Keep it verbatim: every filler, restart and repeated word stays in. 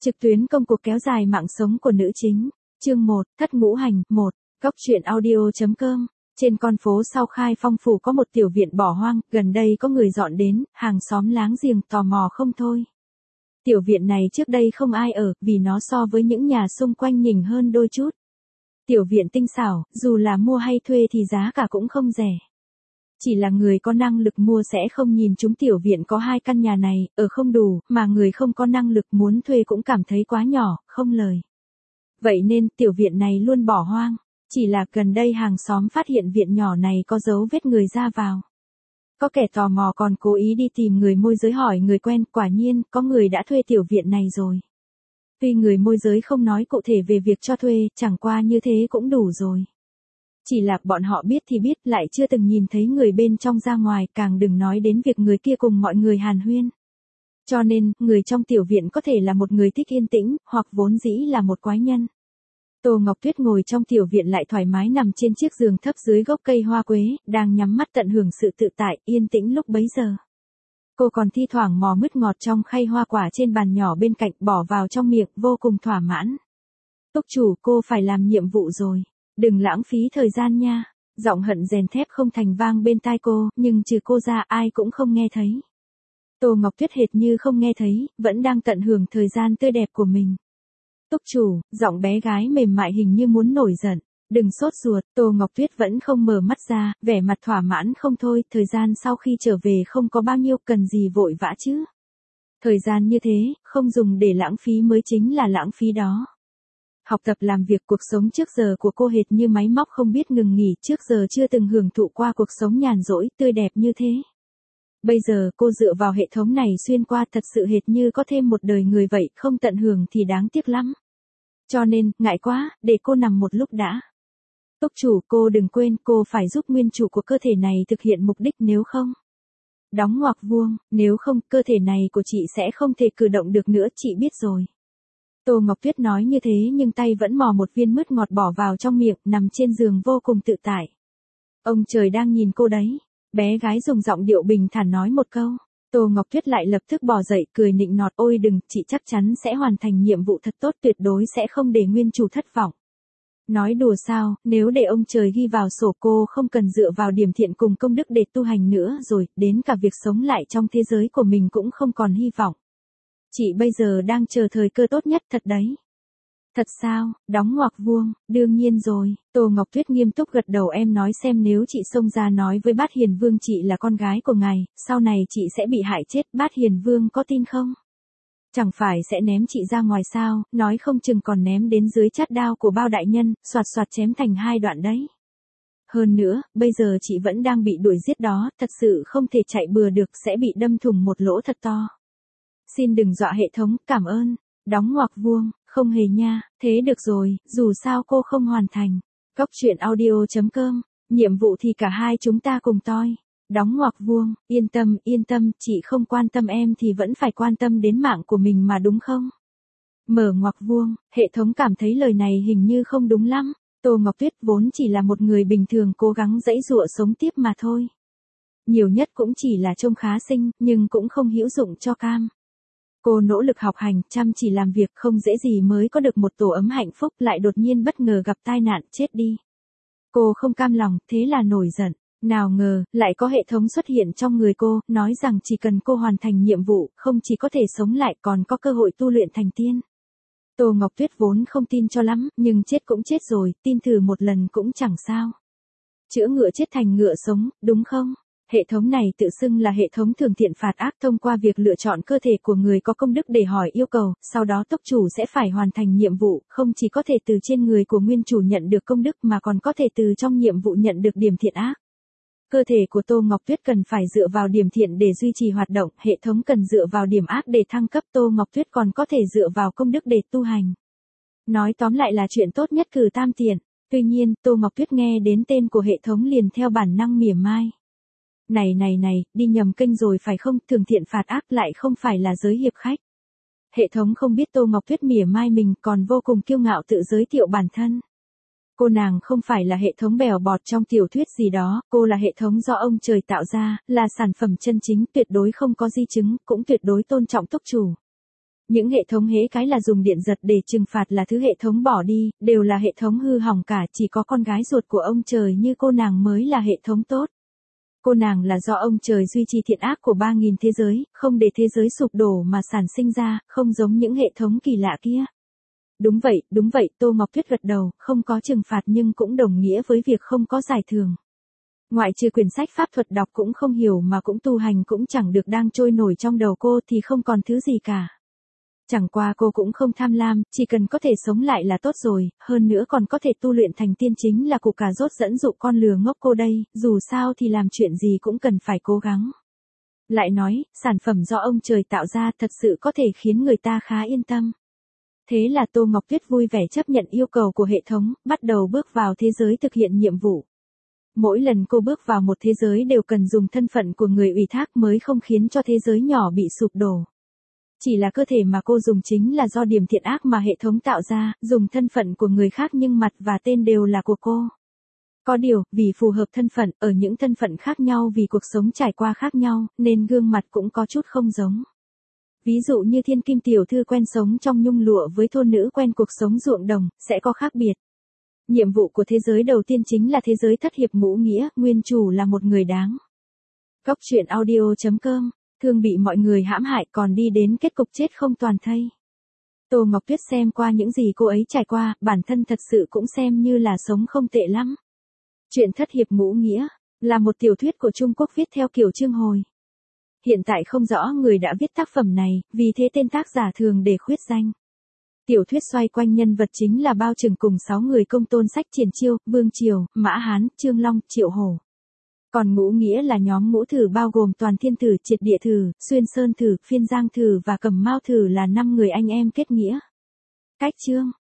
Trực tuyến công cuộc kéo dài mạng sống của nữ chính. Chương một, Thất ngũ hành. một. Góc truyện audio.com. Trên con phố sau Khai Phong phủ có một tiểu viện bỏ hoang, gần đây có người dọn đến, hàng xóm láng giềng tò mò không thôi. Tiểu viện này trước đây không ai ở, vì nó so với những nhà xung quanh nhỉnh hơn đôi chút. Tiểu viện tinh xảo, dù là mua hay thuê thì giá cả cũng không rẻ. Chỉ là người có năng lực mua sẽ không nhìn chúng tiểu viện có hai căn nhà này, ở không đủ, mà người không có năng lực muốn thuê cũng cảm thấy quá nhỏ, không lời. Vậy nên tiểu viện này luôn bỏ hoang. Chỉ là gần đây hàng xóm phát hiện viện nhỏ này có dấu vết người ra vào. Có kẻ tò mò còn cố ý đi tìm người môi giới hỏi người quen, quả nhiên có người đã thuê tiểu viện này rồi. Tuy người môi giới không nói cụ thể về việc cho thuê, chẳng qua như thế cũng đủ rồi. Chỉ là bọn họ biết thì biết, lại chưa từng nhìn thấy người bên trong ra ngoài, càng đừng nói đến việc người kia cùng mọi người hàn huyên. Cho nên, người trong tiểu viện có thể là một người thích yên tĩnh, hoặc vốn dĩ là một quái nhân. Tô Ngọc Tuyết ngồi trong tiểu viện lại thoải mái nằm trên chiếc giường thấp dưới gốc cây hoa quế, đang nhắm mắt tận hưởng sự tự tại, yên tĩnh lúc bấy giờ. Cô còn thi thoảng mò mứt ngọt trong khay hoa quả trên bàn nhỏ bên cạnh, bỏ vào trong miệng, vô cùng thỏa mãn. Túc chủ, cô phải làm nhiệm vụ rồi. Đừng lãng phí thời gian nha. Giọng hận rèn thép không thành vang bên tai cô, nhưng trừ cô ra ai cũng không nghe thấy. Tô Ngọc Tuyết hệt như không nghe thấy, vẫn đang tận hưởng thời gian tươi đẹp của mình. Túc chủ, giọng bé gái mềm mại hình như muốn nổi giận. Đừng sốt ruột, Tô Ngọc Tuyết vẫn không mở mắt ra, vẻ mặt thỏa mãn không thôi, thời gian sau khi trở về không có bao nhiêu, cần gì vội vã chứ. Thời gian như thế, không dùng để lãng phí mới chính là lãng phí đó. Học tập làm việc cuộc sống trước giờ của cô hệt như máy móc không biết ngừng nghỉ, trước giờ chưa từng hưởng thụ qua cuộc sống nhàn rỗi, tươi đẹp như thế. Bây giờ cô dựa vào hệ thống này xuyên qua, thật sự hệt như có thêm một đời người vậy, không tận hưởng thì đáng tiếc lắm. Cho nên, ngại quá, để cô nằm một lúc đã. Túc chủ, cô đừng quên, cô phải giúp nguyên chủ của cơ thể này thực hiện mục đích, nếu không. Đóng ngoặc vuông, nếu không, cơ thể này của chị sẽ không thể cử động được nữa, chị biết rồi. Tô Ngọc Tuyết nói như thế nhưng tay vẫn mò một viên mứt ngọt bỏ vào trong miệng, nằm trên giường vô cùng tự tại. Ông trời đang nhìn cô đấy. Bé gái dùng giọng điệu bình thản nói một câu. Tô Ngọc Tuyết lại lập tức bò dậy, cười nịnh nọt, ôi đừng, chị chắc chắn sẽ hoàn thành nhiệm vụ thật tốt, tuyệt đối sẽ không để nguyên chủ thất vọng. Nói đùa sao, nếu để ông trời ghi vào sổ, cô không cần dựa vào điểm thiện cùng công đức để tu hành nữa rồi, đến cả việc sống lại trong thế giới của mình cũng không còn hy vọng. Chị bây giờ đang chờ thời cơ tốt nhất thật đấy. Thật sao, đóng ngoặc vuông, đương nhiên rồi. Tô Ngọc Tuyết nghiêm túc gật đầu, em nói xem, nếu chị xông ra nói với Bát Hiền Vương chị là con gái của ngài, sau này chị sẽ bị hại chết, Bát Hiền Vương có tin không? Chẳng phải sẽ ném chị ra ngoài sao, nói không chừng còn ném đến dưới chát đao của bao đại nhân, soạt soạt chém thành hai đoạn đấy. Hơn nữa, bây giờ chị vẫn đang bị đuổi giết đó, thật sự không thể chạy bừa được, sẽ bị đâm thủng một lỗ thật to. Xin đừng dọa hệ thống, cảm ơn. Đóng ngoặc vuông, không hề nha, thế được rồi, dù sao cô không hoàn thành. Góc truyện audio.com, nhiệm vụ thì cả hai chúng ta cùng toi. Đóng ngoặc vuông, yên tâm, yên tâm, chị không quan tâm em thì vẫn phải quan tâm đến mạng của mình mà đúng không? Mở ngoặc vuông, hệ thống cảm thấy lời này hình như không đúng lắm. Tô Ngọc Tuyết vốn chỉ là một người bình thường cố gắng giãy giụa sống tiếp mà thôi. Nhiều nhất cũng chỉ là trông khá xinh, nhưng cũng không hữu dụng cho cam. Cô nỗ lực học hành, chăm chỉ làm việc, không dễ gì mới có được một tổ ấm hạnh phúc, lại đột nhiên bất ngờ gặp tai nạn, chết đi. Cô không cam lòng, thế là nổi giận. Nào ngờ, lại có hệ thống xuất hiện trong người cô, nói rằng chỉ cần cô hoàn thành nhiệm vụ, không chỉ có thể sống lại còn có cơ hội tu luyện thành tiên. Tô Ngọc Tuyết vốn không tin cho lắm, nhưng chết cũng chết rồi, tin thử một lần cũng chẳng sao. Chữa ngựa chết thành ngựa sống, đúng không? Hệ thống này tự xưng là hệ thống thường thiện phạt ác, thông qua việc lựa chọn cơ thể của người có công đức để hỏi yêu cầu, sau đó túc chủ sẽ phải hoàn thành nhiệm vụ, không chỉ có thể từ trên người của nguyên chủ nhận được công đức mà còn có thể từ trong nhiệm vụ nhận được điểm thiện ác. Cơ thể của Tô Ngọc Tuyết cần phải dựa vào điểm thiện để duy trì hoạt động, hệ thống cần dựa vào điểm ác để thăng cấp, Tô Ngọc Tuyết còn có thể dựa vào công đức để tu hành. Nói tóm lại là chuyện tốt nhất cử tam tiện. Tuy nhiên, Tô Ngọc Tuyết nghe đến tên của hệ thống liền theo bản năng mỉa mai. Này này này, đi nhầm kênh rồi phải không, thường thiện phạt ác lại không phải là giới hiệp khách. Hệ thống không biết Tô Ngọc Tuyết mỉa mai mình, còn vô cùng kiêu ngạo tự giới thiệu bản thân. Cô nàng không phải là hệ thống bèo bọt trong tiểu thuyết gì đó, cô là hệ thống do ông trời tạo ra, là sản phẩm chân chính, tuyệt đối không có di chứng, cũng tuyệt đối tôn trọng túc chủ. Những hệ thống hễ cái là dùng điện giật để trừng phạt là thứ hệ thống bỏ đi, đều là hệ thống hư hỏng cả, chỉ có con gái ruột của ông trời như cô nàng mới là hệ thống tốt. Cô nàng là do ông trời duy trì thiện ác của ba nghìn thế giới, không để thế giới sụp đổ mà sản sinh ra, không giống những hệ thống kỳ lạ kia. Đúng vậy, đúng vậy, Tô Ngọc Tuyết gật đầu, không có trừng phạt nhưng cũng đồng nghĩa với việc không có giải thưởng. Ngoại trừ quyển sách pháp thuật đọc cũng không hiểu mà cũng tu hành cũng chẳng được đang trôi nổi trong đầu cô thì không còn thứ gì cả. Chẳng qua cô cũng không tham lam, chỉ cần có thể sống lại là tốt rồi, hơn nữa còn có thể tu luyện thành tiên chính là củ cà rốt dẫn dụ con lừa ngốc cô đây, dù sao thì làm chuyện gì cũng cần phải cố gắng. Lại nói, sản phẩm do ông trời tạo ra thật sự có thể khiến người ta khá yên tâm. Thế là Tô Ngọc Tuyết vui vẻ chấp nhận yêu cầu của hệ thống, bắt đầu bước vào thế giới thực hiện nhiệm vụ. Mỗi lần cô bước vào một thế giới đều cần dùng thân phận của người ủy thác mới không khiến cho thế giới nhỏ bị sụp đổ. Chỉ là cơ thể mà cô dùng chính là do điểm thiện ác mà hệ thống tạo ra, dùng thân phận của người khác nhưng mặt và tên đều là của cô. Có điều, vì phù hợp thân phận, ở những thân phận khác nhau vì cuộc sống trải qua khác nhau, nên gương mặt cũng có chút không giống. Ví dụ như thiên kim tiểu thư quen sống trong nhung lụa với thôn nữ quen cuộc sống ruộng đồng, sẽ có khác biệt. Nhiệm vụ của thế giới đầu tiên chính là thế giới thất hiệp ngũ nghĩa, nguyên chủ là một người đáng. Góc truyện audio chấm com, thường bị mọi người hãm hại còn đi đến kết cục chết không toàn thây. Tô Ngọc Tuyết xem qua những gì cô ấy trải qua, bản thân thật sự cũng xem như là sống không tệ lắm. Chuyện thất hiệp ngũ nghĩa, là một tiểu thuyết của Trung Quốc viết theo kiểu chương hồi. Hiện tại không rõ người đã viết tác phẩm này, vì thế tên tác giả thường để khuyết danh. Tiểu thuyết xoay quanh nhân vật chính là Bao Trừng cùng sáu người công tôn Sách Triển Chiêu, Vương Triều, Mã Hán, Trương Long, Triệu Hổ. Còn ngũ nghĩa là nhóm ngũ thử bao gồm Toàn Thiên Thử, Triệt Địa Thử, Xuyên Sơn Thử, Phiên Giang Thử và Cẩm Mao Thử là năm người anh em kết nghĩa. Cách chương